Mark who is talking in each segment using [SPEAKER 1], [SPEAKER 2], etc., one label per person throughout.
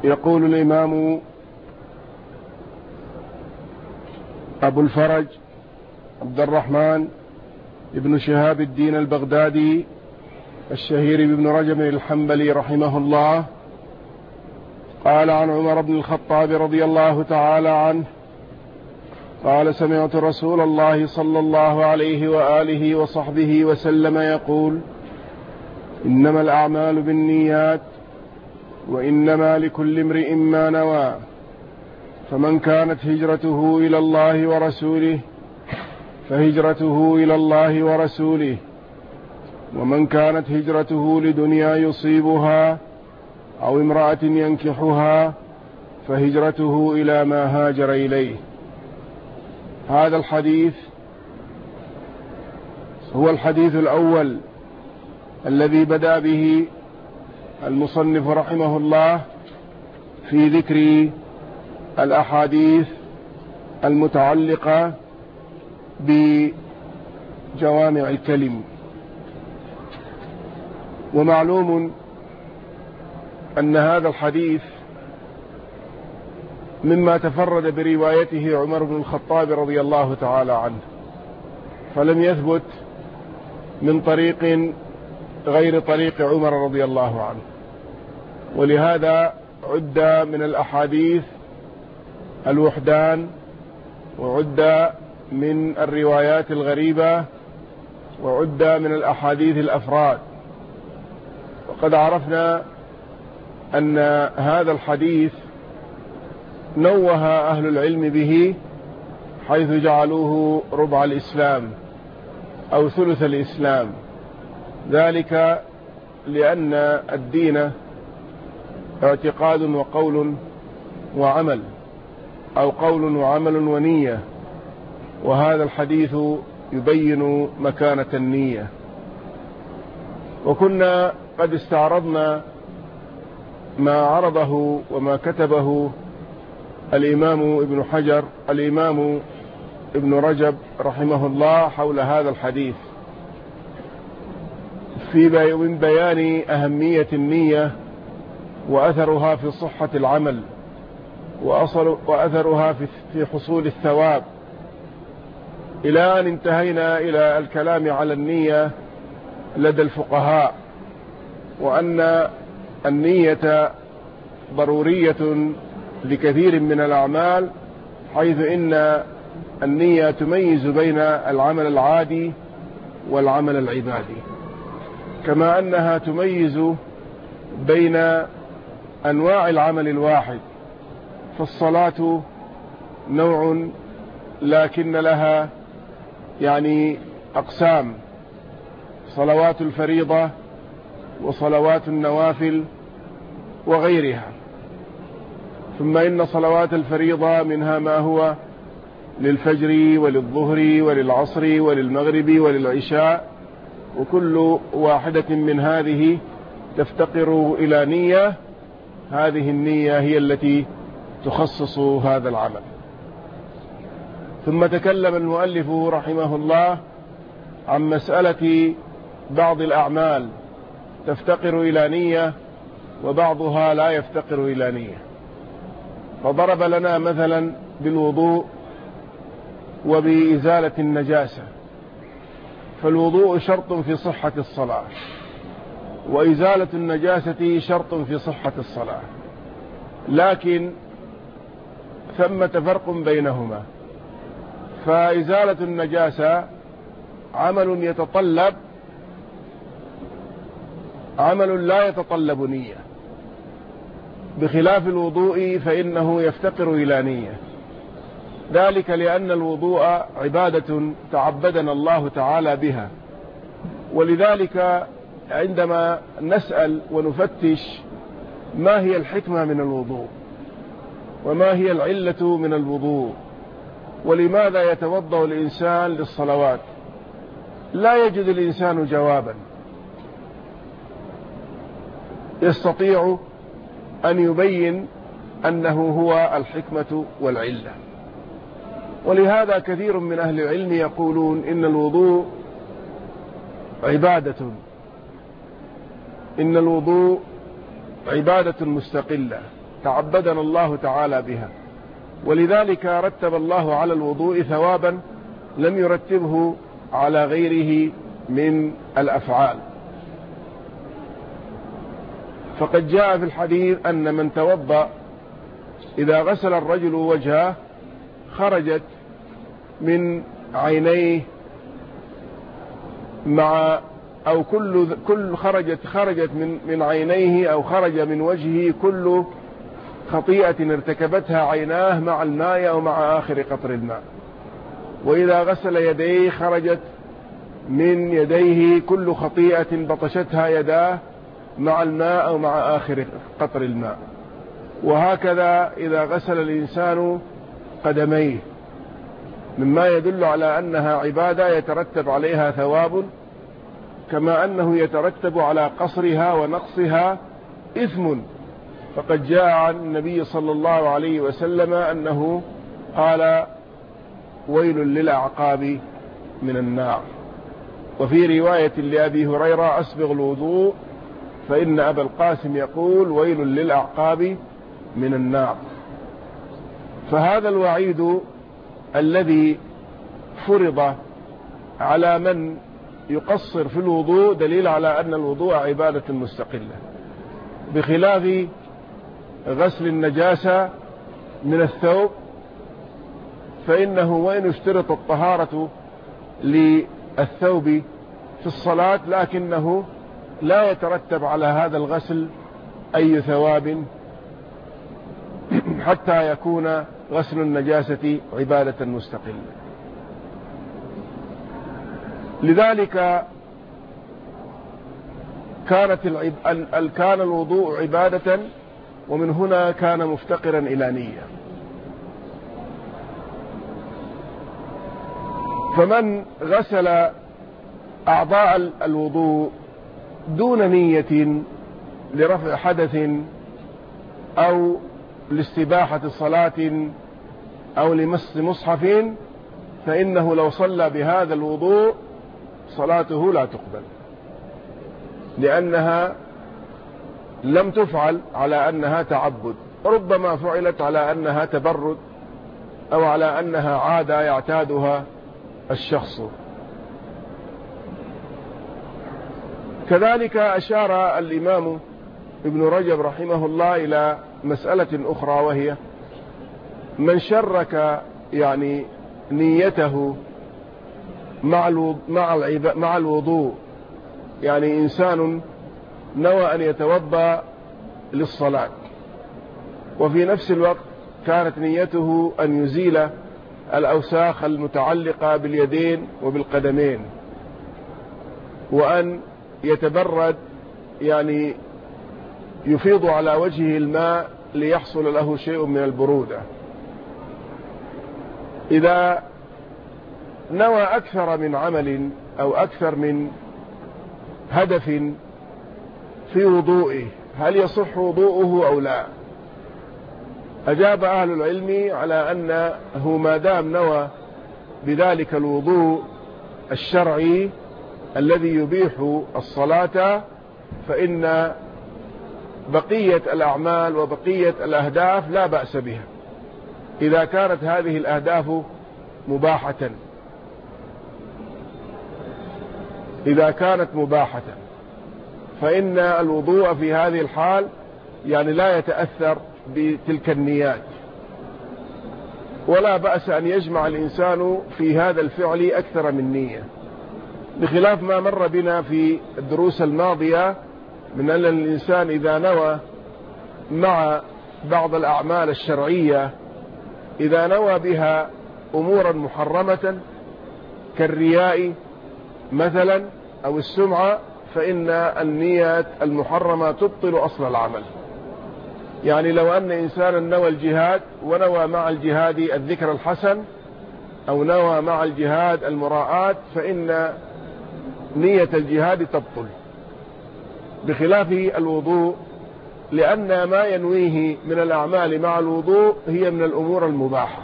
[SPEAKER 1] يقول الإمام أبو الفرج عبد الرحمن ابن شهاب الدين البغدادي الشهير بابن رجب الحنبلي رحمه الله قال عن عمر بن الخطاب رضي الله تعالى عنه قال: سمعت رسول الله صلى الله عليه وآله وصحبه وسلم يقول: إنما الأعمال بالنيات وإنما لكل امرئ ما نوى، فمن كانت هجرته إلى الله ورسوله فهجرته إلى الله ورسوله، ومن كانت هجرته لدنيا يصيبها أو امرأة ينكحها فهجرته إلى ما هاجر إليه. هذا الحديث هو الحديث الأول الذي بدأ به المصنف رحمه الله في ذكر الأحاديث المتعلقة بجوامع الكلم. ومعلوم أن هذا الحديث مما تفرد بروايته عمر بن الخطاب رضي الله تعالى عنه، فلم يثبت من طريق غير طريق عمر رضي الله عنه، ولهذا عد من الأحاديث الوحدان، وعد من الروايات الغريبة، وعد من الأحاديث الأفراد. وقد عرفنا أن هذا الحديث نوه أهل العلم به، حيث جعلوه ربع الإسلام أو ثلث الإسلام، ذلك لأن الدين اعتقاد وقول وعمل، أو قول وعمل ونية، وهذا الحديث يبين مكانة النية. وكنا قد استعرضنا ما عرضه وما كتبه الإمام ابن رجب رحمه الله حول هذا الحديث من بيان أهمية النية وأثرها في صحة العمل، وأثرها في حصول الثواب، إلى أن انتهينا إلى الكلام على النية لدى الفقهاء، وأن النية ضرورية لكثير من الأعمال، حيث إن النية تميز بين العمل العادي والعمل العبادي، كما أنها تميز بين أنواع العمل الواحد. فالصلاة نوع، لكن لها أقسام: صلوات الفريضة وصلوات النوافل وغيرها. ثم إن صلوات الفريضة منها ما هو للفجر وللظهر وللعصر وللمغرب وللعشاء، وكل واحدة من هذه تفتقر إلى نية، هذه النية هي التي تخصص هذا العمل. ثم تكلم المؤلف رحمه الله عن مسألة بعض الأعمال تفتقر إلى نية وبعضها لا يفتقر إلى نية، فضرب لنا مثلا بالوضوء وبإزالة النجاسة. فالوضوء شرط في صحة الصلاة، وإزالة النجاسة شرط في صحة الصلاة، لكن ثمة فرق بينهما. فإزالة النجاسة عمل لا يتطلب نية، بخلاف الوضوء فإنه يفتقر إلى نية، ذلك لأن الوضوء عبادة تعبدنا الله تعالى بها. ولذلك عندما نسأل ونفتش ما هي الحكمة من الوضوء، وما هي العلة من الوضوء، ولماذا يتوضأ الإنسان للصلوات، لا يجد الإنسان جوابا يستطيع أن يبين أنه هو الحكمة والعلة. ولهذا كثير من أهل العلم يقولون إن الوضوء عبادة مستقلة، تعبدنا الله تعالى بها. ولذلك رتب الله على الوضوء ثوابا لم يرتبه على غيره من الأفعال. فقد جاء في الحديث أن من توضأ إذا غسل الرجل وجهه خرجت من عينيه أو خرجت من عينيه أو خرج من وجهه كل خطيئة ارتكبتها عيناه مع الماء أو مع آخر قطر الماء. وإذا غسل يديه خرجت من يديه كل خطيئة بطشتها يداه مع الماء أو مع آخر قطر الماء. وهكذا إذا غسل الإنسان قدميه، مما يدل على أنها عبادة يترتب عليها ثواب، كما أنه يترتب على قصرها ونقصها إثم. فقد جاء عن النبي صلى الله عليه وسلم أنه قال: ويل للأعقاب من النار. وفي رواية لأبي هريرة: أسبغ الوضوء فإن أبا القاسم يقول: ويل للأعقاب من النار. فهذا الوعيد الذي فرض على من يقصر في الوضوء دليل على أن الوضوء عبادة مستقلة، بخلاف غسل النجاسة من الثوب، فإنه وإن اشترط الطهارة للثوب في الصلاة لكنه لا يترتب على هذا الغسل أي ثواب حتى يكون غسل النجاسة عبادة مستقلة. لذلك كان الوضوء عبادة، ومن هنا كان مفتقرا إلى نية. فمن غسل أعضاء الوضوء دون نية لرفع حدث أو لاستباحة صلاة أو لمس مصحف، فإنه لو صلى بهذا الوضوء صلاته لا تقبل، لأنها لم تفعل على أنها تعبد، ربما فعلت على أنها تبرد أو على أنها عادة يعتادها الشخص. كذلك أشار الإمام ابن رجب رحمه الله إلى مسألة أخرى، وهي من شرك نيته مع الوضوء، يعني إنسان نوى أن يتوضأ للصلاة وفي نفس الوقت كانت نيته أن يزيل الأوساخ المتعلقة باليدين وبالقدمين، وأن يتبرد يفيض على وجهه الماء ليحصل له شيء من البرودة. إذا نوى أكثر من عمل أو أكثر من هدف في وضوئه هل يصح وضوءه أو لا؟ أجاب أهل العلم على أنه ما دام نوى بذلك الوضوء الشرعي الذي يبيح الصلاة، فإن بقية الأعمال وبقية الأهداف لا بأس بها إذا كانت هذه الأهداف مباحة. إذا كانت مباحة فإن الوضوء في هذه الحال لا يتأثر بتلك النيات، ولا بأس أن يجمع الإنسان في هذا الفعل أكثر من نية، بخلاف ما مر بنا في الدروس الماضية من أن الإنسان إذا نوى مع بعض الأعمال الشرعية، إذا نوى بها أمورا محرمة كالرياء مثلا أو السمعة، فإن النيات المحرمة تبطل أصل العمل. لو أن إنسانا نوى الجهاد ونوى مع الجهاد الذكر الحسن أو نوى مع الجهاد المراءات، فإن نية الجهاد تبطل، بخلاف الوضوء، لأن ما ينويه من الأعمال مع الوضوء هي من الأمور المباحة،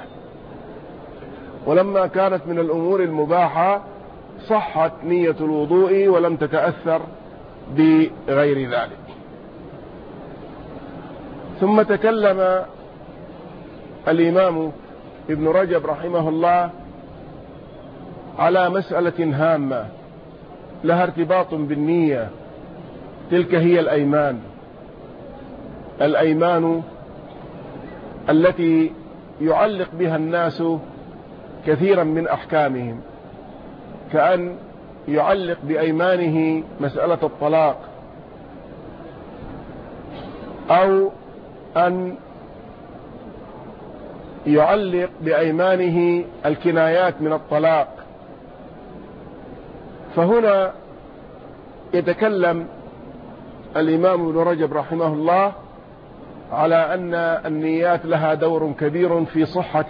[SPEAKER 1] ولما كانت من الأمور المباحة صحت نية الوضوء ولم تتأثر بغير ذلك. ثم تكلم الإمام ابن رجب رحمه الله على مسألة هامة لها ارتباط بالنية، تلك هي الأيمان التي يعلق بها الناس كثيرا من أحكامهم، كأن يعلق بأيمانه مسألة الطلاق، أو أن يعلق بأيمانه الكنايات من الطلاق. فهنا يتكلم الإمام ابن رجب رحمه الله على أن النيات لها دور كبير في صحة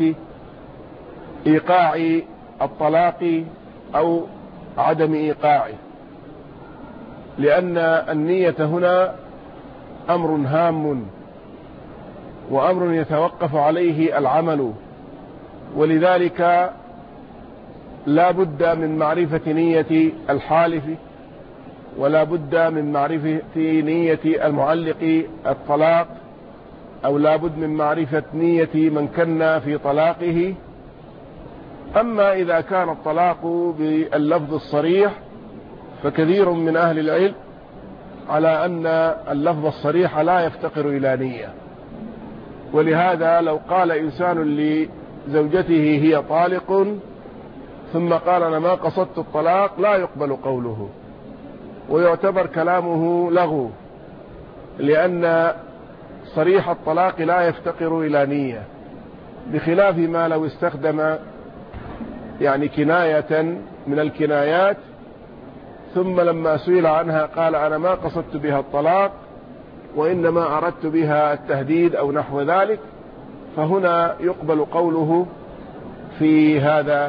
[SPEAKER 1] إيقاع الطلاق أو عدم إيقاعه، لأن النية هنا أمر هام وأمر يتوقف عليه العمل، ولذلك لا بد من معرفة نية الحالف، ولا بد من معرفة نية المعلق الطلاق، أو لا بد من معرفة نية من كن في طلاقه. أما إذا كان الطلاق باللفظ الصريح فكثير من أهل العلم على أن اللفظ الصريح لا يفتقر إلى نية، ولهذا لو قال إنسان لزوجته هي طالق ثم قال أنا ما قصدت الطلاق لا يقبل قوله ويعتبر كلامه لغو، لأن صريح الطلاق لا يفتقر إلى نية، بخلاف ما لو استخدم يعني كناية من الكنايات ثم لما سئل عنها قال أنا ما قصدت بها الطلاق وإنما أردت بها التهديد أو نحو ذلك، فهنا يقبل قوله في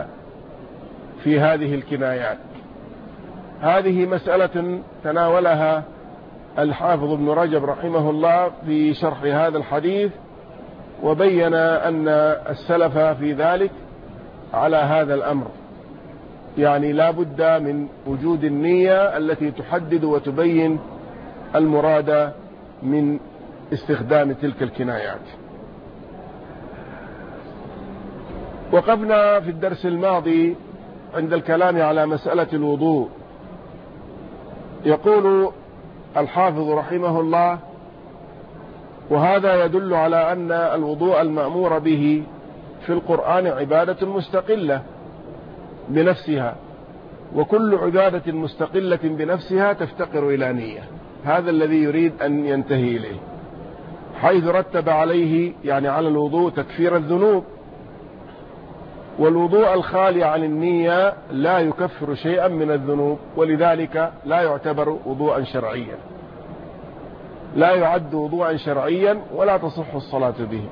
[SPEAKER 1] هذه الكنايات. هذه مسألة تناولها الحافظ ابن رجب رحمه الله في شرح هذا الحديث، وبين أن السلف في ذلك على هذا الأمر، يعني لا بد من وجود النية التي تحدد وتبين المراد من استخدام تلك الكنايات. وقفنا في الدرس الماضي عند الكلام على مسألة الوضوء. يقول الحافظ رحمه الله: وهذا يدل على أن الوضوء المأمور به في القرآن عبادة مستقلة بنفسها، وكل عبادة مستقلة بنفسها تفتقر إلى نية. هذا الذي يريد أن ينتهي إليه، حيث رتب عليه يعني على الوضوء تكفير الذنوب، والوضوء الخالي عن النية لا يكفر شيئا من الذنوب، ولذلك لا يعتبر وضوءا شرعيا، لا يعد وضوءا شرعيا ولا تصح الصلاة به،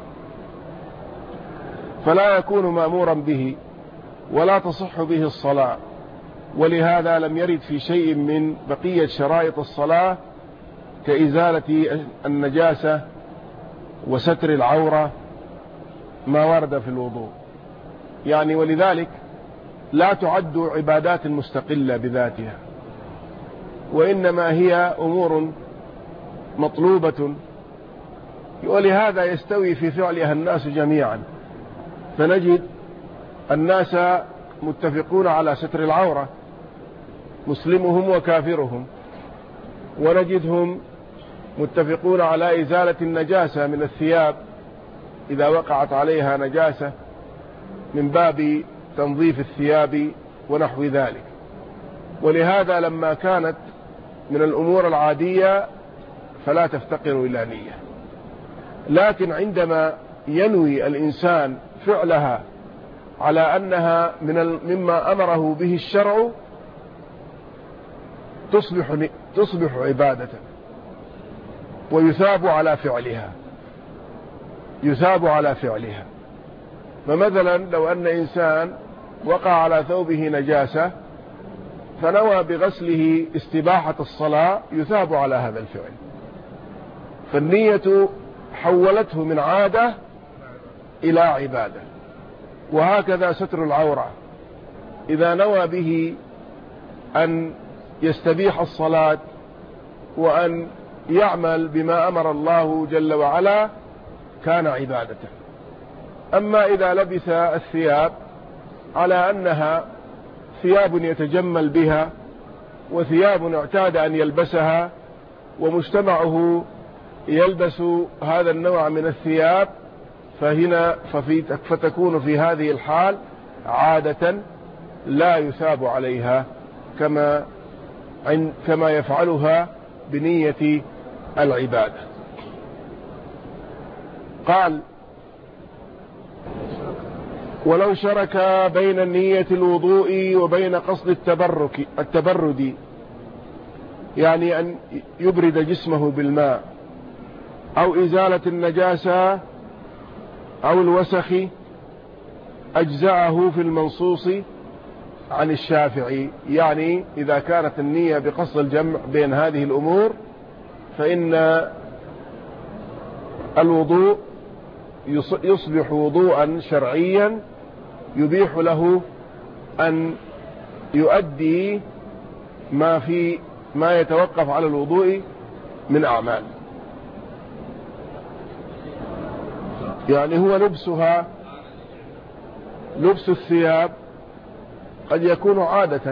[SPEAKER 1] فلا يكون مأمورا به ولا تصح به الصلاة. ولهذا لم يرد في شيء من بقية شرائط الصلاة كإزالة النجاسة وستر العورة ما ورد في الوضوء، يعني ولذلك لا تعد عبادات مستقلة بذاتها، وإنما هي أمور مطلوبة، ولهذا يستوي في فعلها الناس جميعا، فنجد الناس متفقون على ستر العورة مسلمهم وكافرهم، ونجدهم متفقون على إزالة النجاسة من الثياب إذا وقعت عليها نجاسة من باب تنظيف الثياب ونحو ذلك. ولهذا لما كانت من الأمور العادية فلا تفتقر إلى نية، لكن عندما ينوي الإنسان فعلها على أنها مما أمره به الشرع تصبح عبادة ويثاب على فعلها. فمثلا لو أن إنسان وقع على ثوبه نجاسة فنوى بغسله استباحة الصلاة يثاب على هذا الفعل، فالنية حولته من عادة إلى عبادة. وهكذا ستر العورة، إذا نوى به أن يستبيح الصلاة وأن يعمل بما أمر الله جل وعلا كان عبادة. أما إذا لبس الثياب على أنها ثياب يتجمل بها وثياب اعتاد أن يلبسها ومجتمعه يلبس هذا النوع من الثياب، فتكون في هذه الحال عادة لا يثاب عليها كما يفعلها بنية العبادة. قال: ولو شرك بين النية الوضوء وبين قصد التبرد، يعني أن يبرد جسمه بالماء أو إزالة النجاسة أو الوسخ، أجزأه في المنصوص عن الشافعي. يعني إذا كانت النية بقصد الجمع بين هذه الأمور فإن الوضوء يصبح وضوءا شرعيا يبيح له أن يؤدي ما يتوقف على الوضوء من أعمال. يعني هو لبس الثياب قد يكون عادة.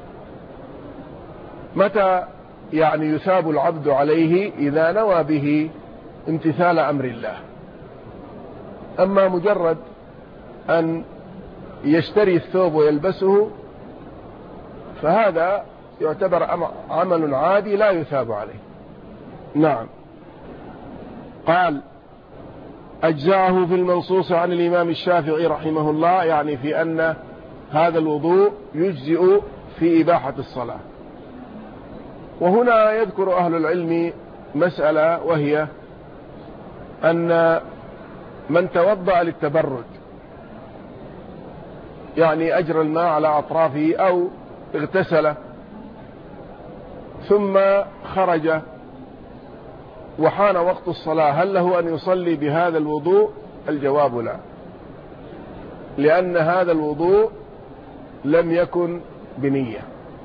[SPEAKER 1] متى يعني يثاب العبد عليه؟ إذا نوى به امتثال أمر الله. أما مجرد أن يشتري الثوب ويلبسه فهذا يعتبر عمل عادي لا يثاب عليه. نعم. قال: أجزاه في المنصوص عن الإمام الشافعي رحمه الله، يعني في أن هذا الوضوء يجزئ في إباحة الصلاة. وهنا يذكر أهل العلم مسألة، وهي أن من توضأ للتبرد، يعني أجرى الماء على أطرافه أو اغتسل ثم خرج وحان وقت الصلاة، هل له أن يصلي بهذا الوضوء؟ الجواب لا، لأن هذا الوضوء لم يكن بنية.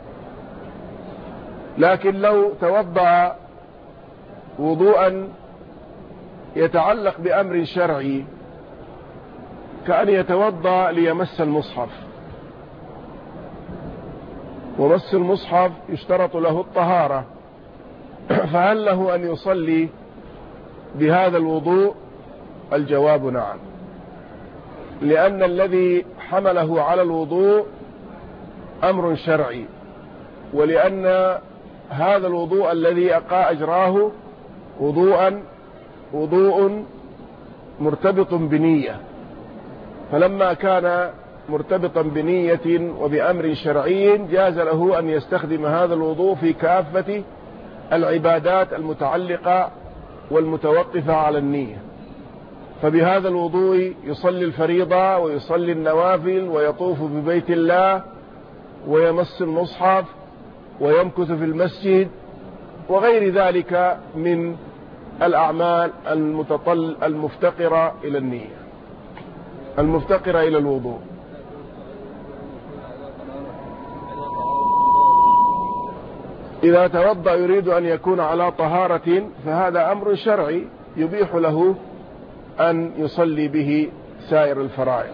[SPEAKER 1] لكن لو توضأ وضوءا يتعلق بأمر شرعي، كأن يتوضأ ليمس المصحف، ومس المصحف يشترط له الطهارة، فهل له أن يصلي بهذا الوضوء؟ الجواب نعم، لأن الذي حمله على الوضوء أمر شرعي، ولأن هذا الوضوء الذي أجراه وضوء مرتبط بنية، فلما كان مرتبطا بنية وبأمر شرعي جاز له أن يستخدم هذا الوضوء في كافة العبادات المتعلقة والمتوقفة على النية. فبهذا الوضوء يصلي الفريضة ويصلي النوافل ويطوف ببيت الله ويمس المصحف ويمكث في المسجد وغير ذلك من الأعمال المفتقرة إلى النية، المفتقرة إلى الوضوء. إذا توضأ يريد أن يكون على طهارة فهذا أمر شرعي يبيح له أن يصلي به سائر الفرائض.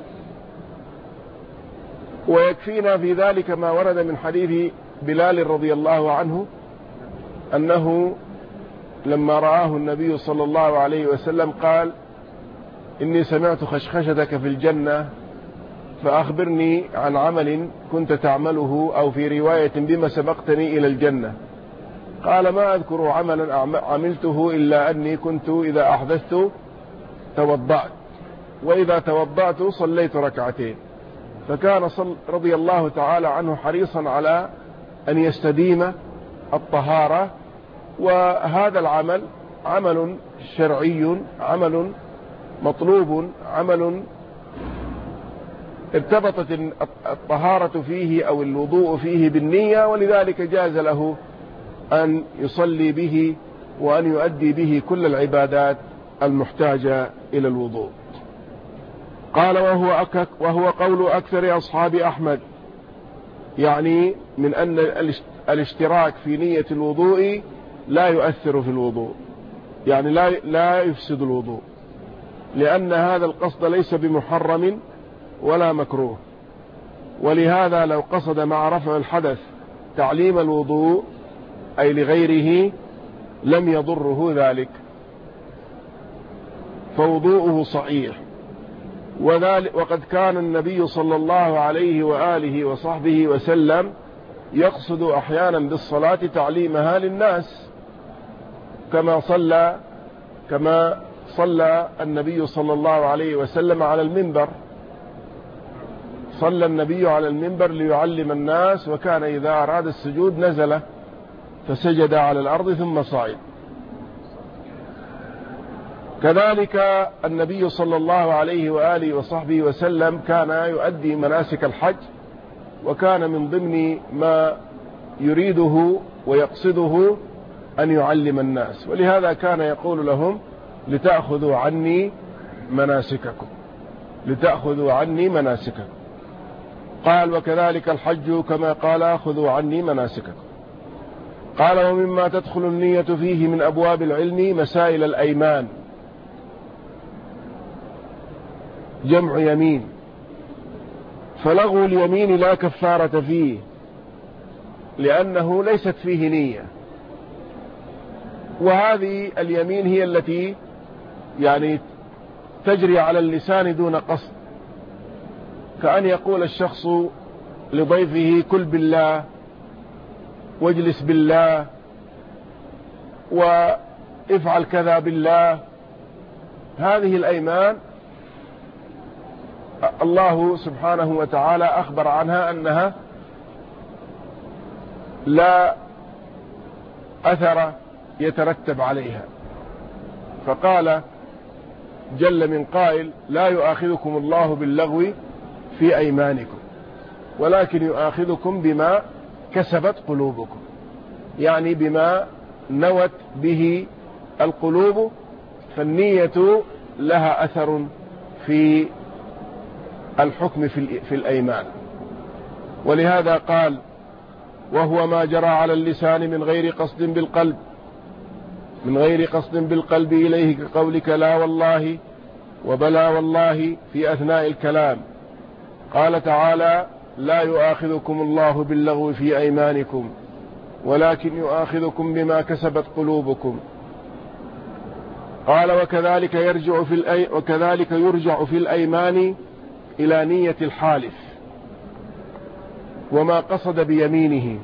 [SPEAKER 1] ويكفينا في ذلك ما ورد من حديث بلال رضي الله عنه أنه لما رآه النبي صلى الله عليه وسلم قال: إني سمعت خشخشتك في الجنة فأخبرني عن عمل كنت تعمله، أو في رواية بما سبقتني إلى الجنة. قال: ما أذكر عملا عملته إلا أني كنت إذا أحدثت توضأت، وإذا توضأت صليت ركعتين. فكان رضي الله تعالى عنه حريصا على أن يستديم الطهارة، وهذا العمل عمل شرعي، عمل مطلوب، عمل ارتبطت الطهارة فيه أو الوضوء فيه بالنية، ولذلك جاز له أن يصلي به وأن يؤدي به كل العبادات المحتاجة إلى الوضوء. قال: وهو قول أكثر أصحاب أحمد، يعني من أن الاشتراك في نية الوضوء لا يؤثر في الوضوء، يعني لا يفسد الوضوء، لأن هذا القصد ليس بمحرم ولا مكروه. ولهذا لو قصد مع رفع الحدث تعليم الوضوء أي لغيره لم يضره ذلك، فوضوءه صحيح. وقد كان النبي صلى الله عليه وآله وصحبه وسلم يقصد أحيانا بالصلاة تعليمها للناس، كما صلى النبي صلى الله عليه وسلم على المنبر. صلى النبي على المنبر ليعلم الناس، وكان إذا أراد السجود نزل فسجد على الأرض ثم صعد. كذلك النبي صلى الله عليه وآله وصحبه وسلم كان يؤدي مناسك الحج، وكان من ضمن ما يريده ويقصده أن يعلم الناس، ولهذا كان يقول لهم لتأخذوا عني مناسككم، لتأخذوا عني مناسككم. قال وكذلك الحج كما قال خذوا عني مناسككم. قال ومما تدخل النية فيه من أبواب العلم مسائل الأيمان، جمع يمين، فلغو اليمين لا كفارة فيه لأنه ليست فيه نية. وهذه اليمين هي التي يعني تجري على اللسان دون قصد، كأن يقول الشخص لضيفه كل بالله واجلس بالله وافعل كذا بالله. هذه الأيمان الله سبحانه وتعالى أخبر عنها أنها لا أثر يترتب عليها، فقال جل من قائل لا يؤاخذكم الله باللغو في أيمانكم ولكن يؤاخذكم بما كسبت قلوبكم، يعني بما نوت به القلوب، فالنية لها أثر في الحكم في الأيمان. ولهذا قال وهو ما جرى على اللسان من غير قصد بالقلب، من غير قصد بالقلب إليه كقولك لا والله وبلا والله في أثناء الكلام. قال تعالى لا يؤاخذكم الله باللغو في أيمانكم ولكن يؤاخذكم بما كسبت قلوبكم. قال وكذلك يرجع في الأيمان إلى نية الحالف وما قصد بيمينه،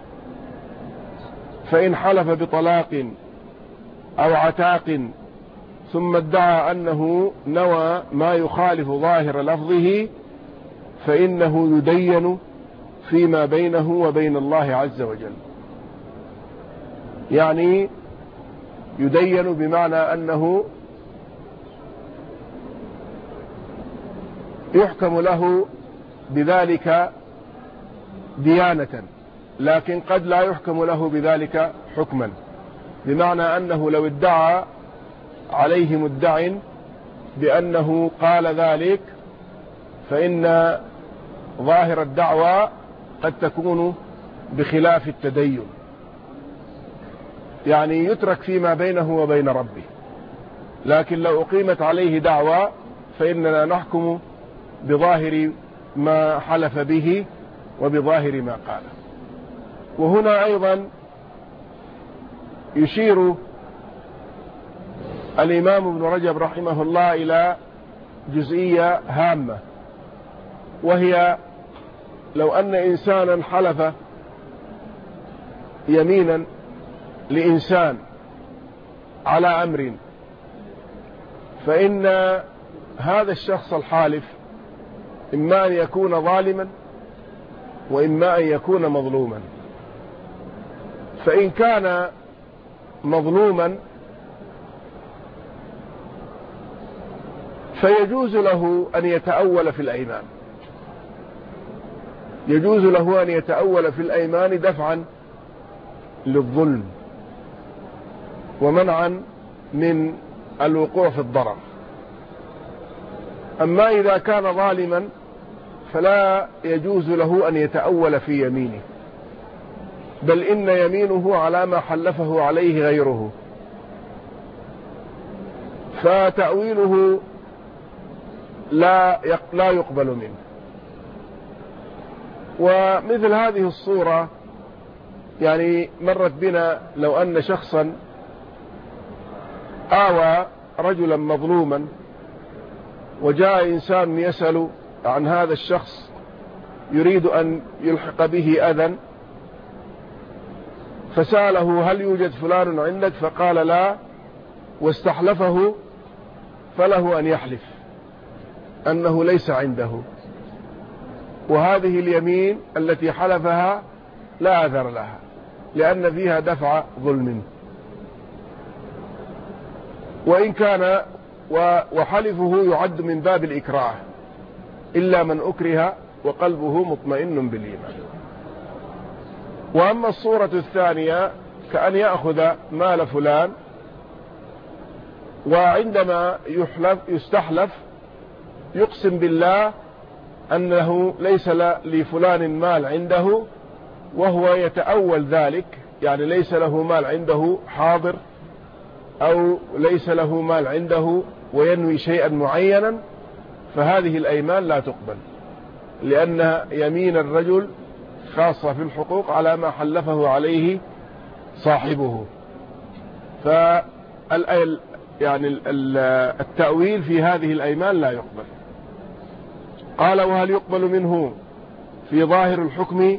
[SPEAKER 1] فإن حلف بطلاق أو عتاق ثم ادعى أنه نوى ما يخالف ظاهر لفظه فإنه يدين فيما بينه وبين الله عز وجل. يعني يدين بمعنى أنه يحكم له بذلك ديانة، لكن قد لا يحكم له بذلك حكما، بمعنى أنه لو ادعى عليه مدع بأنه قال ذلك فإن ظاهر الدعوى قد تكون بخلاف التدين، يعني يترك فيما بينه وبين ربه. لكن لو أقيمت عليه دعوى فإننا نحكم بظاهر ما حلف به وبظاهر ما قال. وهنا أيضا يشير الإمام ابن رجب رحمه الله إلى جزئية هامة، وهي لو أن إنسانا حلف يمينا لإنسان على أمر، فإن هذا الشخص الحالف إما أن يكون ظالما وإما أن يكون مظلوما. فإن كان مظلوما فيجوز له أن يتأول في الأيمان، يجوز له أن يتأول في الأيمان دفعا للظلم ومنعا من الوقوع في الضرر. أما إذا كان ظالما فلا يجوز له أن يتأول في يمينه، بل إن يمينه على ما حلفه عليه غيره، فتأويله لا يقبل منه. ومثل هذه الصورة يعني مرت بنا، لو أن شخصا آوى رجلا مظلوما وجاء إنسان يسأل عن هذا الشخص يريد أن يلحق به أذى، فسأله هل يوجد فلان عندك؟ فقال لا، واستحلفه، فله أن يحلف أنه ليس عنده، وهذه اليمين التي حلفها لا أثر لها، لأن فيها دفع ظلم. وإن كان وحلفه يعد من باب الإكراه، إلا من أكره وقلبه مطمئن بالإيمان. وأما الصورة الثانية كأن يأخذ مال فلان، وعندما يستحلف يقسم بالله أنه ليس لفلان مال عنده، وهو يتأول ذلك، يعني ليس له مال عنده حاضر، أو ليس له مال عنده وينوي شيئا معينا، فهذه الأيمان لا تقبل، لأن يمين الرجل خاصة في الحقوق على ما حلفه عليه صاحبه. يعني التأويل في هذه الأيمان لا يقبل. قال وهل يقبل منه في ظاهر الحكم؟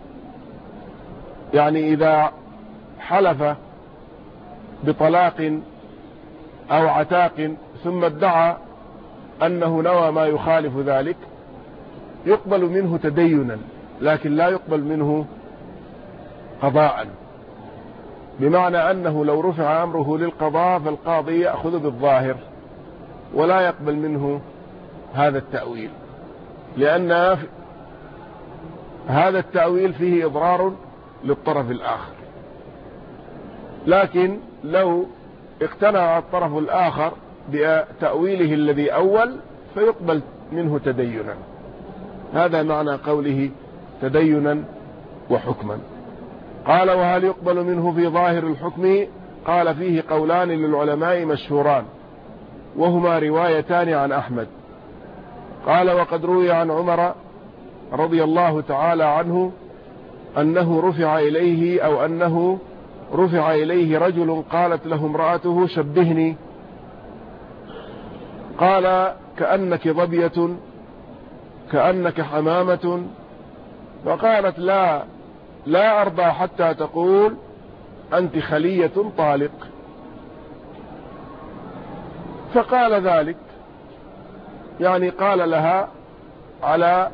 [SPEAKER 1] يعني إذا حلف بطلاق أو عتاق ثم ادعى أنه نوى ما يخالف ذلك، يقبل منه تدينا، لكن لا يقبل منه قضاء، بمعنى أنه لو رفع أمره للقضاء فالقاضي يأخذ بالظاهر ولا يقبل منه هذا التأويل، لأن هذا التأويل فيه إضرار للطرف الآخر. لكن لو اقتنع الطرف الآخر بتأويله الذي أول فيقبل منه تدينا. هذا معنى قوله تدينا وحكما. قال وهل يقبل منه في ظاهر الحكم؟ قال فيه قولان للعلماء مشهوران، وهما روايتان عن أحمد. قال وقد روي عن عمر رضي الله تعالى عنه أنه رفع إليه رجل قالت له امرأته شبهني، قال كأنك ضبية كأنك حمامة، فقالت لا أرضى حتى تقول أنت خلية طالق. فقال ذلك، يعني قال لها على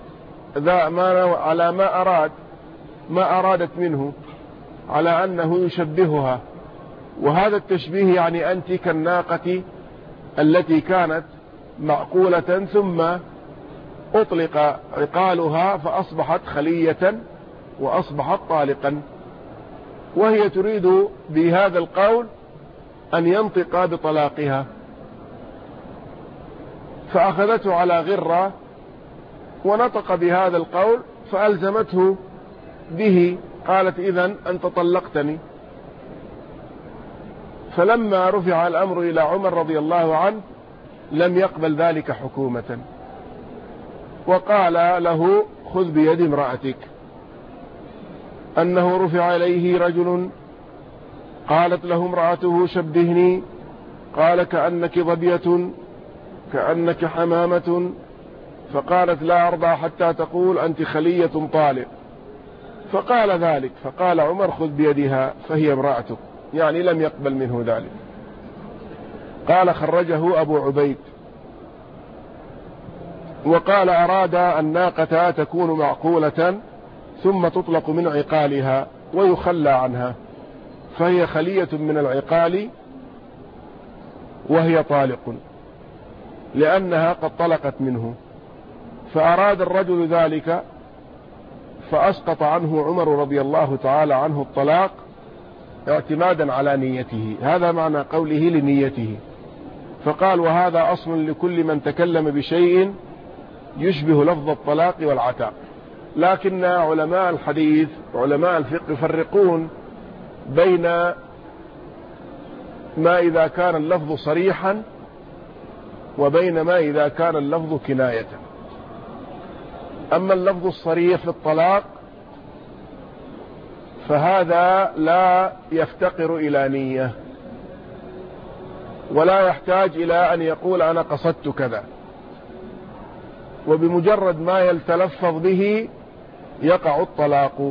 [SPEAKER 1] ما أرادت منه، على أنه يشبهها. وهذا التشبيه يعني أنت كالناقة التي كانت معقولة ثم أطلق عقالها فأصبحت خلية وأصبحت طالقا، وهي تريد بهذا القول أن ينطق بطلاقها، فأخذته على غرة ونطق بهذا القول فألزمته به، قالت إذن أنت طلقتني. فلما رفع الأمر إلى عمر رضي الله عنه لم يقبل ذلك حكومة، وقال له خذ بيد امرأتك. أنه رفع إليه رجل قالت له امرأته شبهني، قال كأنك ضبية كأنك حمامة، فقالت لا أرضى حتى تقول أنت خلية طالق. فقال ذلك، فقال عمر خذ بيدها فهي امرأتك، يعني لم يقبل منه ذلك. قال خرجه أبو عبيد. وقال أراد الناقة تكون معقولة ثم تطلق من عقالها ويخلى عنها، فهي خلية من العقال وهي طالق لأنها قد طلقت منه. فأراد الرجل ذلك فأسقط عنه عمر رضي الله تعالى عنه الطلاق اعتمادا على نيته. هذا معنى قوله لنيته. فقال وهذا أصل لكل من تكلم بشيء يشبه لفظ الطلاق والعتاق، لكن علماء الحديث وعلماء الفقه يفرقون بين ما إذا كان اللفظ صريحا وبين ما إذا كان اللفظ كناية. أما اللفظ الصريح في الطلاق فهذا لا يفتقر إلى نية ولا يحتاج إلى أن يقول أنا قصدت كذا، وبمجرد ما يتلفظ به يقع الطلاق.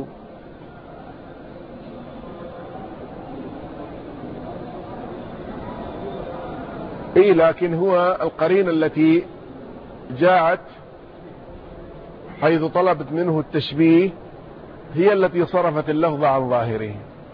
[SPEAKER 1] لكن هو القرينة التي جاءت حيث طلبت منه التشبيه هي التي صرفت اللفظ عن ظاهره.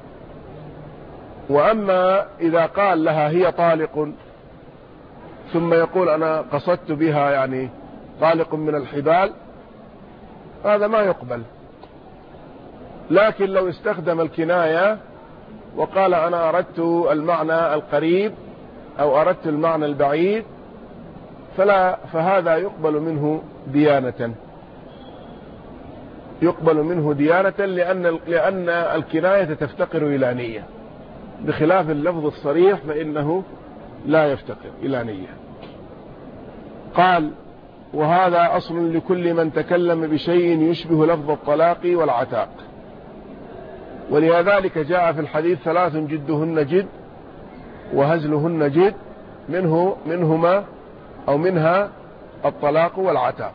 [SPEAKER 1] وأما إذا قال لها هي طالق ثم يقول أنا قصدت بها يعني طالق من الحبال، هذا ما يقبل. لكن لو استخدم الكناية وقال أنا أردت المعنى القريب أو أردت المعنى البعيد فهذا يقبل منه ديانة، يقبل منه ديانة، لأن الكناية تفتقر إلى نية، بخلاف اللفظ الصريح فإنه لا يفتقر إلى نية. قال وهذا أصل لكل من تكلم بشيء يشبه لفظ الطلاق والعتاق، ولذلك جاء في الحديث 3 جدهن جد وهزلهن جد، منهما أو منها الطلاق والعتاق،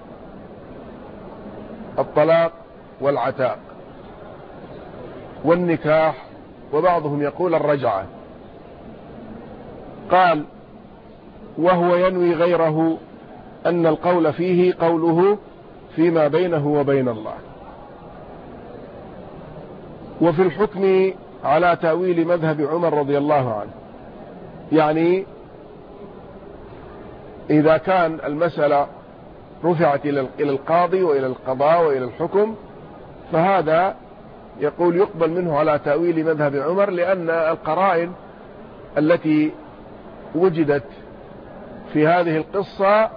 [SPEAKER 1] الطلاق والعتاق والنكاح، وبعضهم يقول الرجعة. قال وهو ينوي غيره أن القول فيه قوله فيما بينه وبين الله. وفي الحكم على تأويل مذهب عمر رضي الله عنه، يعني إذا كان المسألة رفعت إلى القاضي وإلى القضاء وإلى الحكم فهذا يقول يقبل منه على تأويل مذهب عمر، لأن القرائن التي وجدت في هذه القصة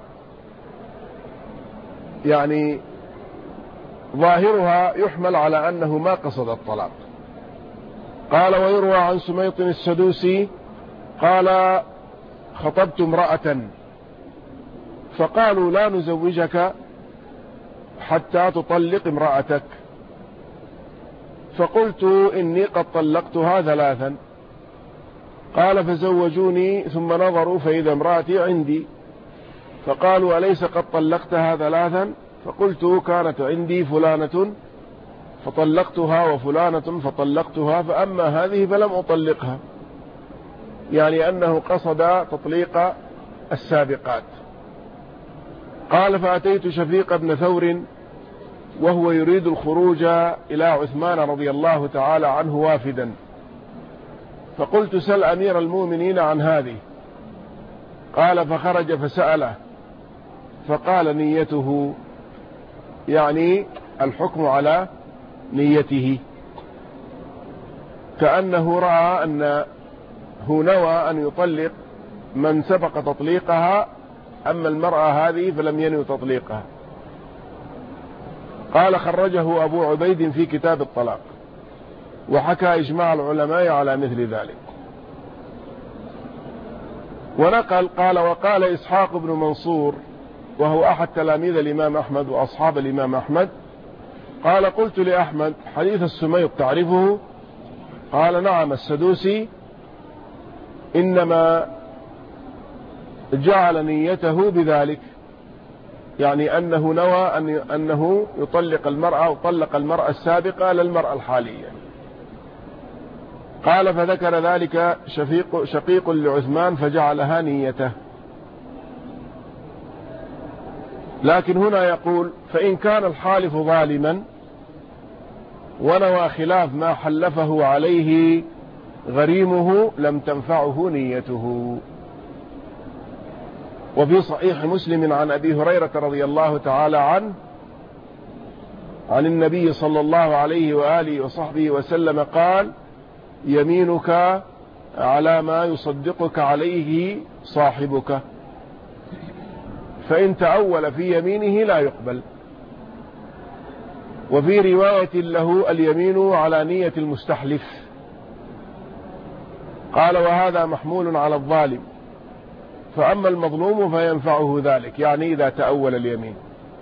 [SPEAKER 1] يعني ظاهرها يحمل على أنه ما قصد الطلاق. قال ويروى عن سميط السدوسي قال خطبت امرأة فقالوا لا نزوجك حتى تطلق امرأتك، فقلت إني قد طلقتها 3، قال فزوجوني ثم نظروا فإذا امرأتي عندي، فقالوا أليس قد طلقتها 3؟ فقلت كانت عندي فلانة فطلقتها وفلانة فطلقتها، فأما هذه فلم أطلقها، يعني أنه قصد تطليق السابقات. قال فأتيت شفيق بن ثور وهو يريد الخروج إلى عثمان رضي الله تعالى عنه وافدا، فقلت سل أمير المؤمنين عن هذه. قال فخرج فسأله فقال نيته، يعني الحكم على نيته، كأنه رأى أنه نوى أن يطلق من سبق تطليقها، أما المرأة هذه فلم ينوي تطليقها. قال خرجه أبو عبيد في كتاب الطلاق، وحكى إجماع العلماء على مثل ذلك. ونقل قال وقال إسحاق بن منصور وهو أحد تلاميذ الإمام أحمد وأصحاب الإمام أحمد، قال قلت لأحمد حديث السميط تعرفه؟ قال نعم، السدوسي إنما جعل نيته بذلك، يعني أنه نوى أنه يطلق المرأة وطلق المرأة السابقة للمرأة الحالية. قال فذكر ذلك شقيق لعثمان فجعلها نيته. لكن هنا يقول فإن كان الحالف ظالما ونوى خلاف ما حلفه عليه غريمه لم تنفعه نيته. وفي صحيح مسلم عن أبي هريرة رضي الله تعالى عنه عن النبي صلى الله عليه وآله وصحبه وسلم قال يمينك على ما يصدقك عليه صاحبك، فإن تأول في يمينه لا يقبل. وفي رواية له اليمين على نية المستحلف. قال وهذا محمول على الظالم، فأما المظلوم فينفعه ذلك، يعني إذا تأول اليمين.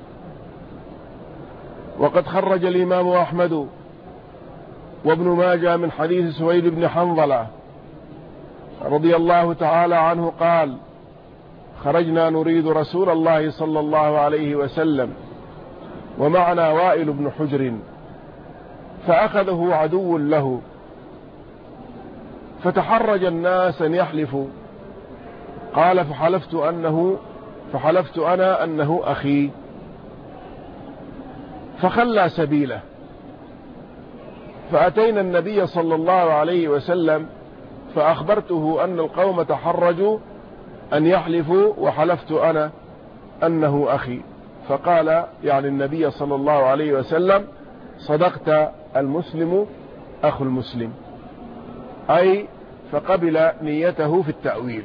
[SPEAKER 1] وقد خرج الإمام أحمد وابن ماجه من حديث سويد بن حنظلة رضي الله تعالى عنه قال خرجنا نريد رسول الله صلى الله عليه وسلم ومعنا وائل بن حجر، فأخذه عدو له، فتحرج الناس أن يحلفوا. قال فحلفت أنا أنه أخي، فخلى سبيله. فأتينا النبي صلى الله عليه وسلم فأخبرته أن القوم تحرجوا أن يحلفوا، وحلفت أنا أنه أخي. فقال يعني النبي صلى الله عليه وسلم صدقت، المسلم أخو المسلم، أي فقبل نيته في التأويل.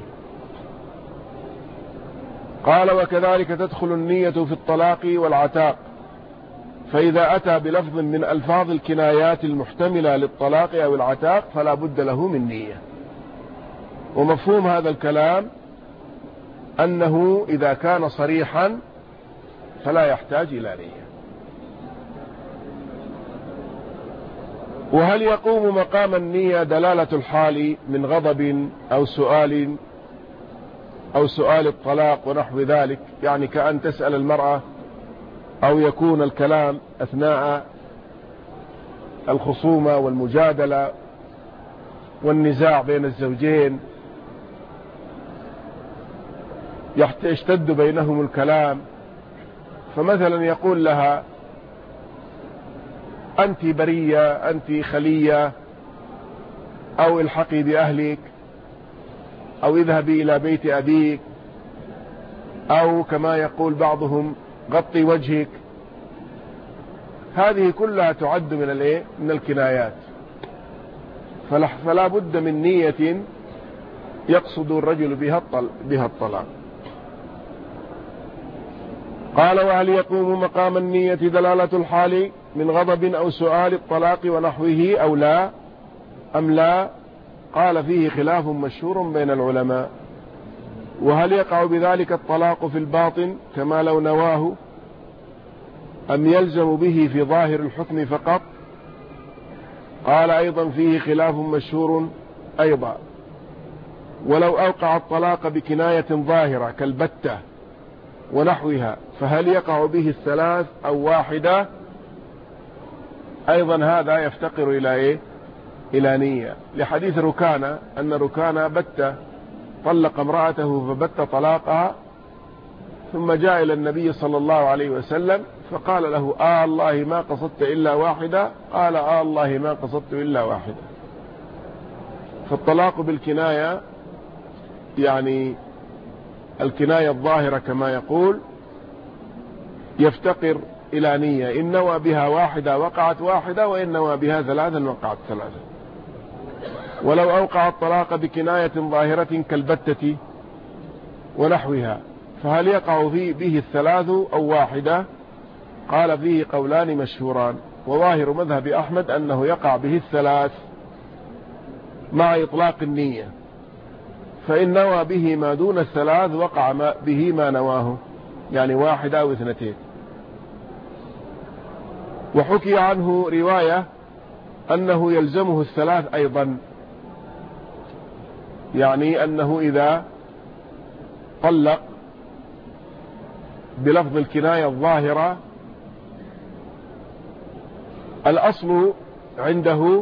[SPEAKER 1] قال وكذلك تدخل النية في الطلاق والعتاق، فإذا أتى بلفظ من ألفاظ الكنايات المحتملة للطلاق أو العتاق فلا بد له من نية. ومفهوم هذا الكلام أنه إذا كان صريحا فلا يحتاج إلى نية. وهل يقوم مقام النية دلالة الحال من غضب أو سؤال الطلاق ونحو ذلك، يعني كأن تسأل المرأة أو يكون الكلام أثناء الخصومة والمجادلة والنزاع بين الزوجين، يشتد بينهم الكلام، فمثلا يقول لها أنت برية، أنت خلية، أو الحقي بأهلك، أو اذهبي إلى بيت أبيك، أو كما يقول بعضهم غطي وجهك. هذه كلها تعد من الكنايات، فلا بد من نية يقصد الرجل بها الطلاق. قال وهل يقوم مقام النية دلالة الحال من غضب أو سؤال الطلاق ونحوه أو لا أم لا؟ قال فيه خلاف مشهور بين العلماء. وهل يقع بذلك الطلاق في الباطن كما لو نواه أم يلزم به في ظاهر الحكم فقط؟ قال أيضا فيه خلاف مشهور أيضا. ولو أوقع الطلاق بكناية ظاهرة كالبتة ونحوها فهل يقع به الثلاث أو واحدة؟ أيضا هذا يفتقر إلى نية، لحديث ركانة أن ركانة طلق امرأته فبت طلاقها، ثم جاء إلى النبي صلى الله عليه وسلم فقال له الله ما قصدت إلا واحدة؟ قال الله ما قصدت إلا واحدة. فالطلاق بالكناية يعني الكناية الظاهرة كما يقول يفتقر إلى نية، إن نوى بها واحدة وقعت واحدة، وإن نوى بها ثلاثا وقعت ثلاثا. ولو أوقع الطلاق بكناية ظاهرة كالبتة ونحوها فهل يقع به الثلاث أو واحدة؟ قال فيه قولان مشهوران، وظاهر مذهب أحمد أنه يقع به الثلاث مع إطلاق النية، فإن نوى به ما دون الثلاث وقع به ما نواه، يعني واحدة أو اثنتين. وحكي عنه رواية أنه يلزمه الثلاث أيضا، يعني أنه إذا طلق بلفظ الكناية الظاهرة الأصل عنده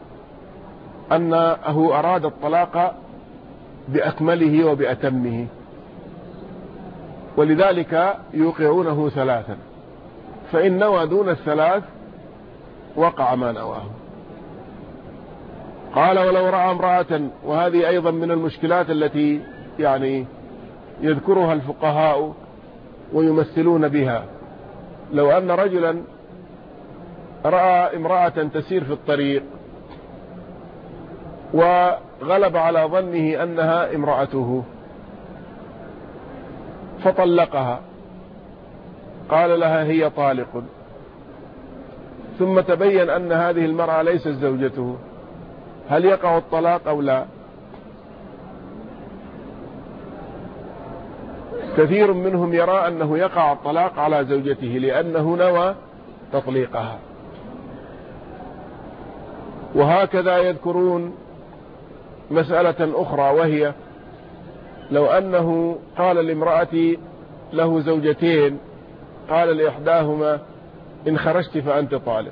[SPEAKER 1] أنه أراد الطلاق بأكمله وبأتمه، ولذلك يوقعونه ثلاثا، فإن نوى دون الثلاث وقع ما نواه. قال ولو رأى امرأة، وهذه أيضا من المشكلات التي يعني يذكرها الفقهاء ويمثلون بها، لو أن رجلا رأى امرأة تسير في الطريق وغلب على ظنه أنها امرأته فطلقها، قال لها هي طالق، ثم تبين أن هذه المرأة ليست زوجته، هل يقع الطلاق أو لا؟ كثير منهم يرى أنه يقع الطلاق على زوجته لأنه نوى تطليقها. وهكذا يذكرون مسألة أخرى، وهي لو أنه قال لامرأتي له زوجتين، قال لإحداهما إن خرجت فأنت طالق،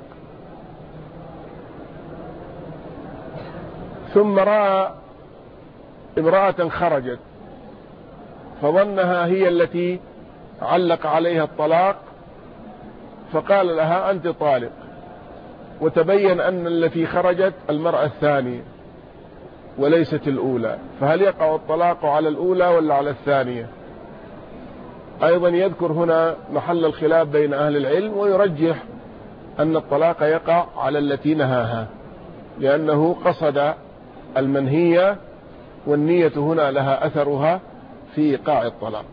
[SPEAKER 1] ثم رأى امرأة خرجت فظنها هي التي علق عليها الطلاق، فقال لها أنت طالق، وتبين أن التي خرجت المرأة الثانية وليست الأولى، فهل يقع الطلاق على الأولى ولا على الثانية؟ أيضا يذكر هنا محل الخلاف بين أهل العلم، ويرجح أن الطلاق يقع على التي نهاها، لأنه قصد المنهية، والنية هنا لها أثرها في إيقاع الطلاق.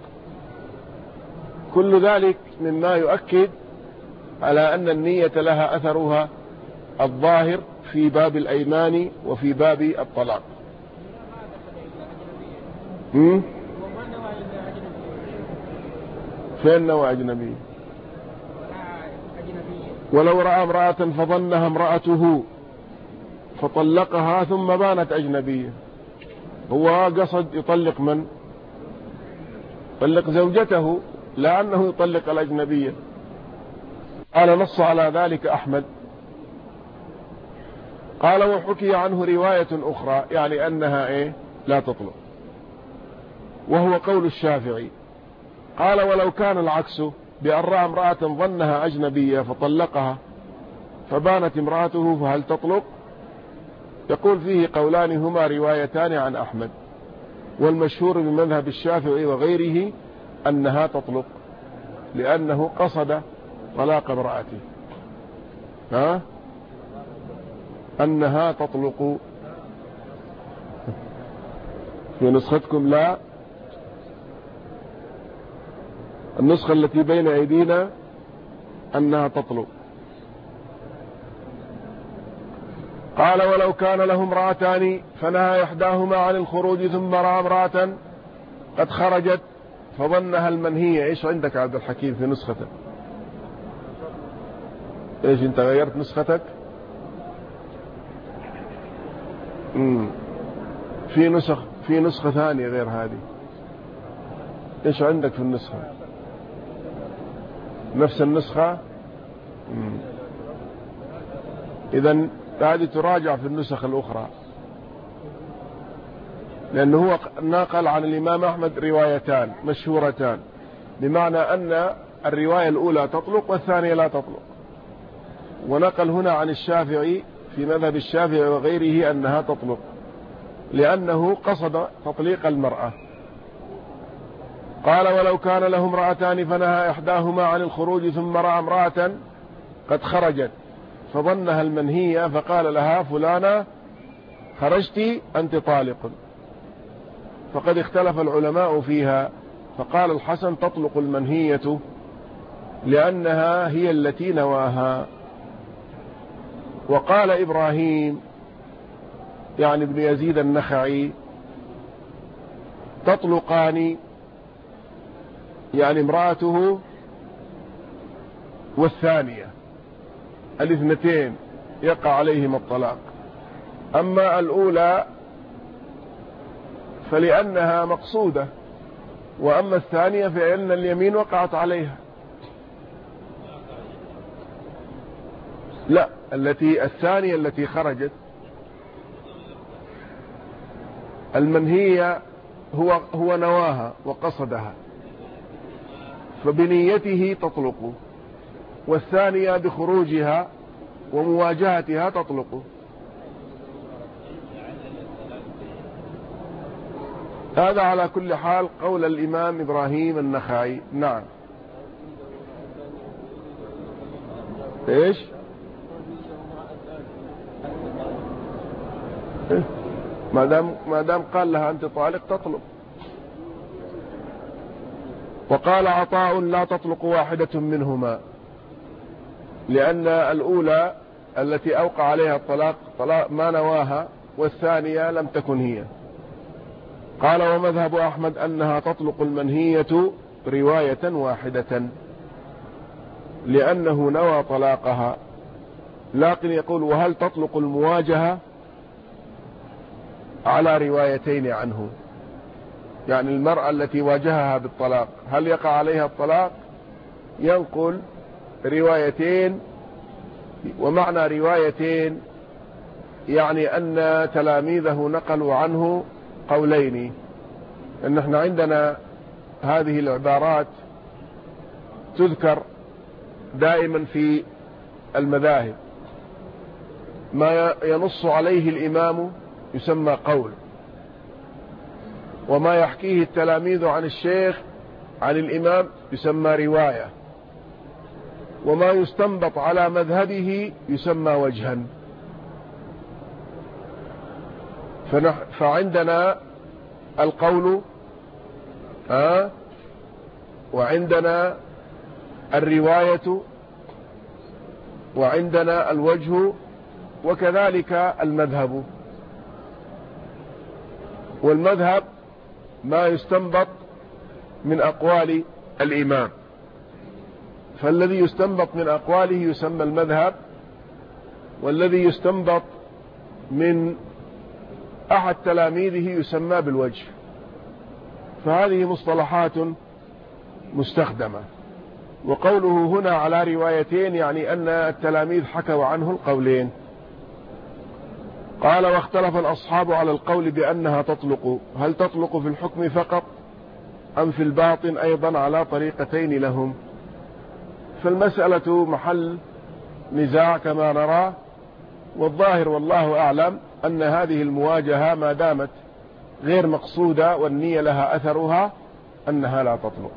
[SPEAKER 1] كل ذلك مما يؤكد على أن النية لها أثرها الظاهر في باب الأيمان وفي باب الطلاق. فين نوى أجنبي؟ ولو رأى امرأة فظنها امرأته فطلقها ثم بانت أجنبية، هو قصد يطلق من؟ يطلق زوجته، لا أنه يطلق الأجنبية. قال نص على ذلك أحمد. قال وحكي عنه رواية أخرى، يعني أنها لا تطلق، وهو قول الشافعي. قال ولو كان العكس، بأن رأى امرأة ظنها أجنبية فطلقها فبانت امرأته فهل تطلق؟ يقول فيه قولان هما روايتان عن أحمد، والمشهور من مذهب الشافعي وغيره أنها تطلق، لأنه قصد طلاق امرأته. أنها تطلق. في نسختكم لا، النسخة التي بين أيدينا أنها تطلق. قال ولو كان له امرأتان فنهى إحداهما عن الخروج ثم رأى امرأة قد خرجت فظنها المنهية. إيش عندك عبد الحكيم في نسختك؟ إيش أنت غيرت نسختك؟ في نسخة ثانية غير هذه. إيش عندك في النسخة؟ نفس النسخة؟ إذن هذه تراجع في النسخ الأخرى، لأنه هو ناقل عن الإمام أحمد روايتان مشهورتان، بمعنى أن الرواية الأولى تطلق والثانية لا تطلق، ونقل هنا عن الشافعي في مذهب الشافعي وغيره أنها تطلق، لأنه قصد تطليق المرأة. قال ولو كان له امرأتان فنهى إحداهما عن الخروج ثم رأى امرأة قد خرجت فظنها المنهية فقال لها فلانة خرجت أنت طالق، فقد اختلف العلماء فيها، فقال الحسن تطلق المنهية لأنها هي التي نواها. وقال إبراهيم يعني ابن يزيد النخعي تطلقان، يعني امرأته والثانية الاثنتين يقع عليهم الطلاق، أما الأولى فلأنها مقصودة، وأما الثانية فإن اليمين وقعت عليها. لا، الثانية التي خرجت المنهية هو نواها وقصدها، فبنيته تطلق، والثانية بخروجها ومواجهتها تطلق. هذا على كل حال قول الإمام إبراهيم النخعي. نعم. إيش؟ ما دام قال لها أنت طالق تطلق. وقال عطاء لا تطلق واحدة منهما، لأن الأولى التي أوقع عليها الطلاق ما نواها، والثانية لم تكن هي. قال: ومذهب أحمد أنها تطلق المنهية رواية واحدة لأنه نوى طلاقها. لكن يقول: وهل تطلق المواجهة؟ على روايتين عنه، يعني المرأة التي واجهها بالطلاق هل يقع عليها الطلاق؟ ينقل روايتين، ومعنى روايتين يعني أن تلاميذه نقلوا عنه قولين. إن احنا عندنا هذه العبارات تذكر دائما في المذاهب، ما ينص عليه الإمام يسمى قول، وما يحكيه التلاميذ عن الشيخ عن الإمام يسمى رواية، وما يستنبط على مذهبه يسمى وجها. فعندنا القول وعندنا الرواية وعندنا الوجه، وكذلك المذهب. والمذهب ما يستنبط من أقوال الإمام، فالذي يستنبط من أقواله يسمى المذهب، والذي يستنبط من أحد تلاميذه يسمى بالوجه. فهذه مصطلحات مستخدمة. وقوله هنا على روايتين يعني أن التلاميذ حكوا عنه القولين. قال: واختلف الأصحاب على القول بأنها تطلق، هل تطلق في الحكم فقط أم في الباطن أيضا؟ على طريقتين لهم. فالمسألة محل نزاع كما نرى، والظاهر والله أعلم أن هذه المواجهة ما دامت غير مقصودة والنية لها أثرها أنها لا تطلق.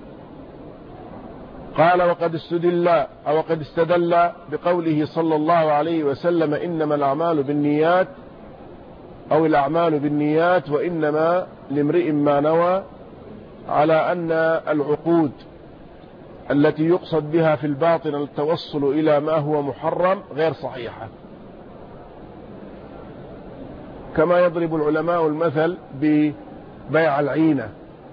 [SPEAKER 1] قال: وقد استدل بقوله صلى الله عليه وسلم: إنما الأعمال بالنيات، أو الأعمال بالنيات وإنما لامرئ ما نوى، على أن العقود التي يقصد بها في الباطن التوصل إلى ما هو محرم غير صحيحة، كما يضرب العلماء المثل ببيع العينة.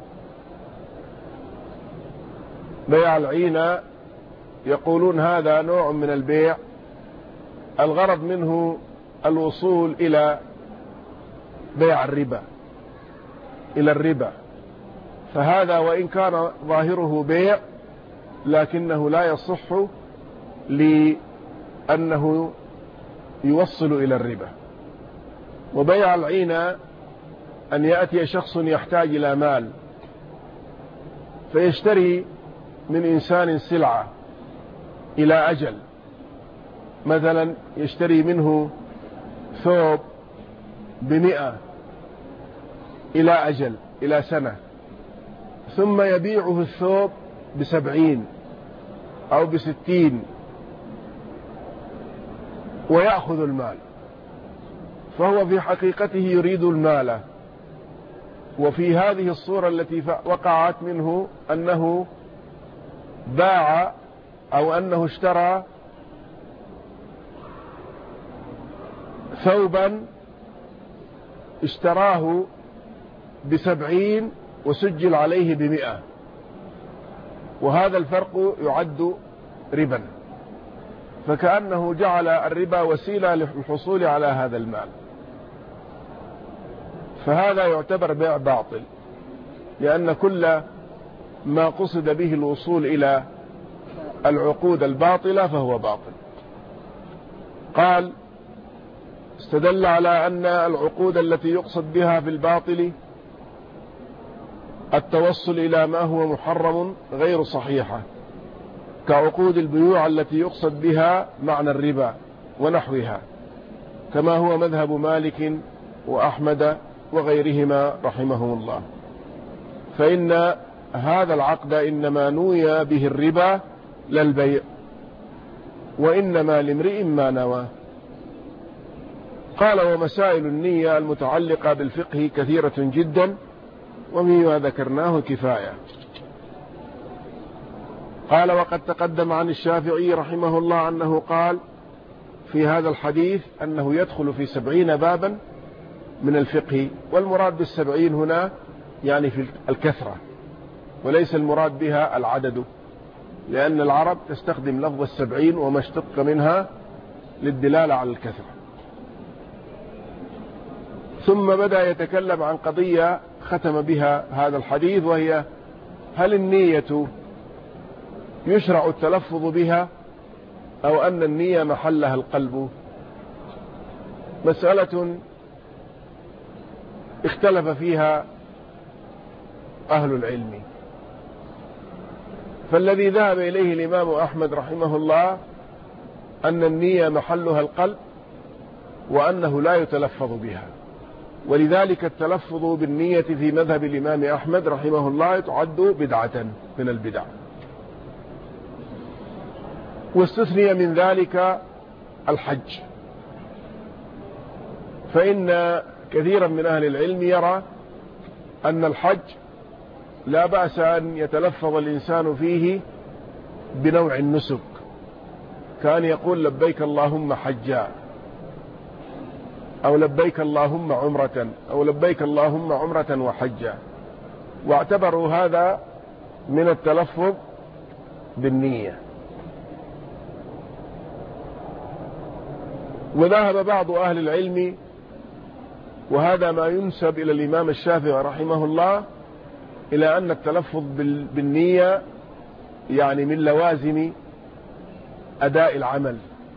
[SPEAKER 1] بيع العينة يقولون هذا نوع من البيع الغرض منه الوصول إلى بيع الربا، إلى الربا. فهذا وإن كان ظاهره بيع لكنه لا يصح لأنه يوصل إلى الربا. وبيع العينة أن يأتي شخص يحتاج إلى مال فيشتري من إنسان سلعة إلى أجل، مثلا يشتري منه ثوب ب100 إلى أجل، إلى سنة، ثم يبيعه الثوب ب70 أو ب60 ويأخذ المال، فهو في حقيقته يريد المال. وفي هذه الصورة التي وقعت منه أنه باع أو أنه اشترى ثوبا اشتراه ب70 وسجل عليه ب100، وهذا الفرق يعد ربا، فكأنه جعل الربا وسيلة للحصول على هذا المال، فهذا يعتبر بيع باطل، لأن كل ما قصد به الوصول إلى العقود الباطلة فهو باطل. قال: استدل على أن العقود التي يقصد بها في الباطل التوصل إلى ما هو محرم غير صحيحة، كعقود البيوع التي يقصد بها معنى الربا ونحوها، كما هو مذهب مالك وأحمد وغيرهما رحمهم الله. فإن هذا العقد إنما نوي به الربا لا البيع، وإنما لامرئ ما نوى. قال: ومسائل النية المتعلقة بالفقه كثيرة جدا، ومما ذكرناه كفاية. قال وقد تقدم عن الشافعي رحمه الله أنه قال في هذا الحديث أنه يدخل في 70 بابا من الفقه، والمراد بالسبعين هنا يعني في الكثرة، وليس المراد بها العدد، لأن العرب تستخدم لفظ 70 وما اشتق منها للدلالة على الكثرة. ثم بدأ يتكلم عن قضية ختم بها هذا الحديث، وهي هل النية يشرع التلفظ بها أو أن النية محلها القلب؟ مسألة اختلف فيها أهل العلم، فالذي ذهب إليه الإمام أحمد رحمه الله أن النية محلها القلب، وأنه لا يتلفظ بها، ولذلك التلفظ بالنية في مذهب الإمام أحمد رحمه الله يتعد بدعة من البدع. واستثني من ذلك الحج، فإن كثيرا من أهل العلم يرى أن الحج لا بأس أن يتلفظ الإنسان فيه بنوع النسك، كان يقول لبيك اللهم حجا، أو لبيك اللهم عمرة، أو لبيك اللهم عمرة وحجا، واعتبروا هذا من التلفظ بالنية. وذهب بعض أهل العلم، وهذا ما ينسب إلى الإمام الشافعي رحمه الله، إلى أن التلفظ بالنية يعني من لوازم أداء العمل،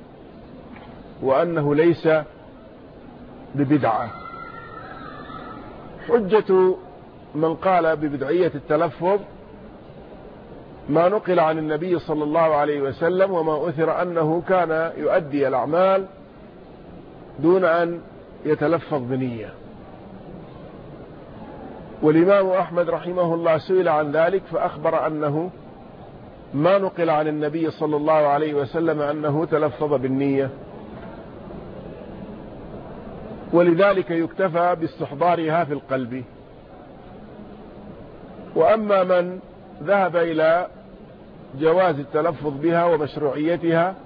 [SPEAKER 1] وأنه ليس ببدعة. حجة من قال ببدعية التلفظ ما نقل عن النبي صلى الله عليه وسلم، وما أثر أنه كان يؤدي الأعمال دون أن يتلفظ بنية. والإمام أحمد رحمه الله سئل عن ذلك فأخبر أنه ما نقل عن النبي صلى الله عليه وسلم أنه تلفظ بالنية، ولذلك يكتفى باستحضارها في القلب. وأما من ذهب إلى جواز التلفظ بها ومشروعيتها،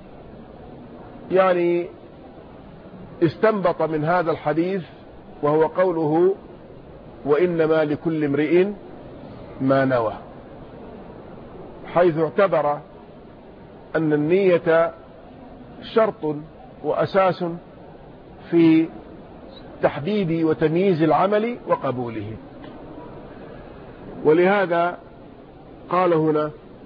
[SPEAKER 1] يعني استنبط من هذا الحديث، وهو قوله وإنما لكل امرئ ما نوى، حيث اعتبر أن النية شرط وأساس في تحديد وتمييز العمل وقبوله. ولهذا قال هنا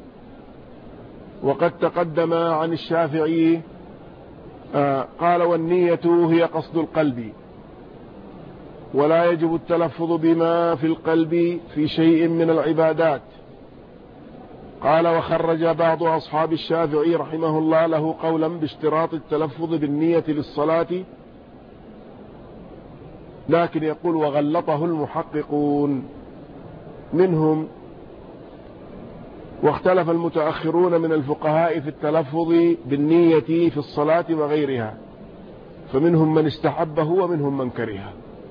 [SPEAKER 1] وقد تقدم عن الشافعي قال والنية هي قصد القلب، ولا يجب التلفظ بما في القلب في شيء من العبادات. قال وخرج بعض أصحاب الشافعي رحمه الله له قولا باشتراط التلفظ بالنية للصلاة، لكن يقول وغلطه المحققون منهم، واختلف المتأخرون من الفقهاء في التلفظ بالنية في الصلاة وغيرها، فمنهم من استحبه ومنهم من كرهه.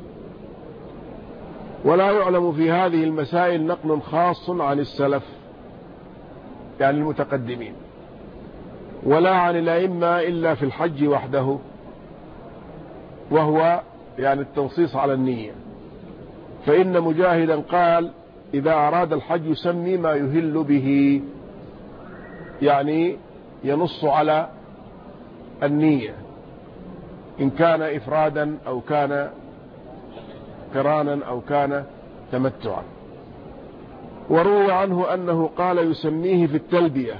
[SPEAKER 1] ولا يعلم في هذه المسائل نقل خاص عن السلف يعني المتقدمين، ولا عن الأئمة إلا في الحج وحده، وهو يعني التنصيص على النية. فإن مجاهدا قال إذا أراد الحج يسمي ما يهل به، يعني ينص على النية إن كان إفرادا أو كان قرانا أو كان تمتعا. وروى عنه أنه قال يسميه في التلبية،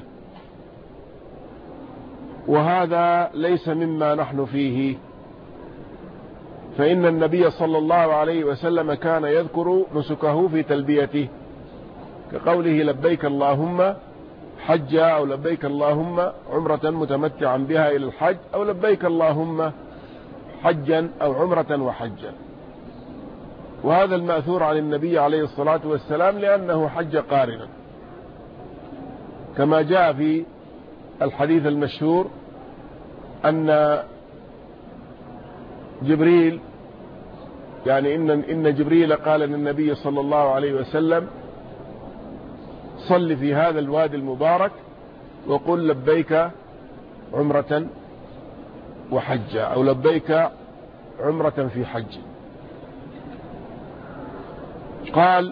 [SPEAKER 1] وهذا ليس مما نحن فيه، فإن النبي صلى الله عليه وسلم كان يذكر نسكه في تلبيته، كقوله لبيك اللهم حجا، أو لبيك اللهم عمرة متمتعا بها إلى الحج، أو لبيك اللهم حجا أو عمرة وحجا. وهذا المأثور عن النبي عليه الصلاة والسلام لأنه حج قارنا، كما جاء في الحديث المشهور أن جبريل يعني إن جبريل قال للنبي صلى الله عليه وسلم صل في هذا الوادي المبارك وقل لبيك عمرة وحجة، أو لبيك عمرة في حج. قال: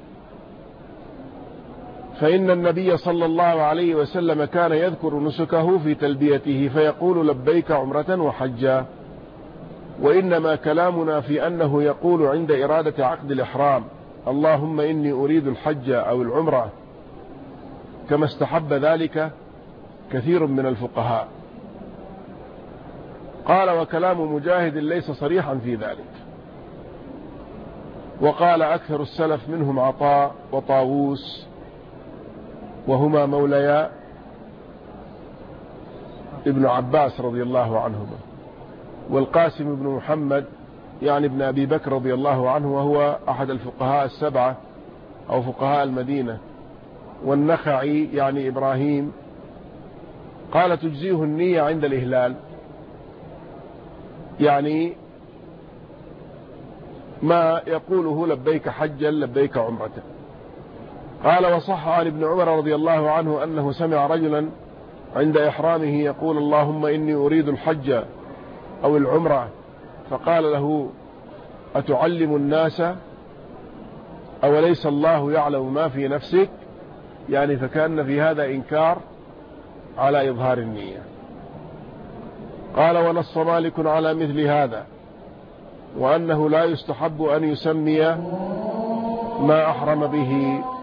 [SPEAKER 1] فإن النبي صلى الله عليه وسلم كان يذكر نسكه في تلبيته فيقول لبيك عمرة وحجا، وإنما كلامنا في أنه يقول عند إرادة عقد الإحرام: اللهم إني أريد الحج أو العمرة، كما استحب ذلك كثير من الفقهاء. قال: وكلام مجاهد ليس صريحا في ذلك. وقال أكثر السلف منهم عطاء وطاووس، وهما موليا ابن عباس رضي الله عنهما، والقاسم بن محمد يعني ابن أبي بكر رضي الله عنه، وهو أحد الفقهاء السبعة أو فقهاء المدينة، والنخعي يعني إبراهيم قال: تجزيه النية عند الإهلال، يعني ما يقوله لبيك حجا لبيك عمرة. قال: وصح عن ابن عمر رضي الله عنه أنه سمع رجلا عند إحرامه يقول: اللهم إني أريد الحج أو العمرة، فقال له: أتعلم الناس أوليس الله يعلم ما في نفسك؟ يعني فكان في هذا إنكار على إظهار النية. قال: ونص مالك على مثل هذا، وأنه لا يستحب أن يسمي ما أحرم به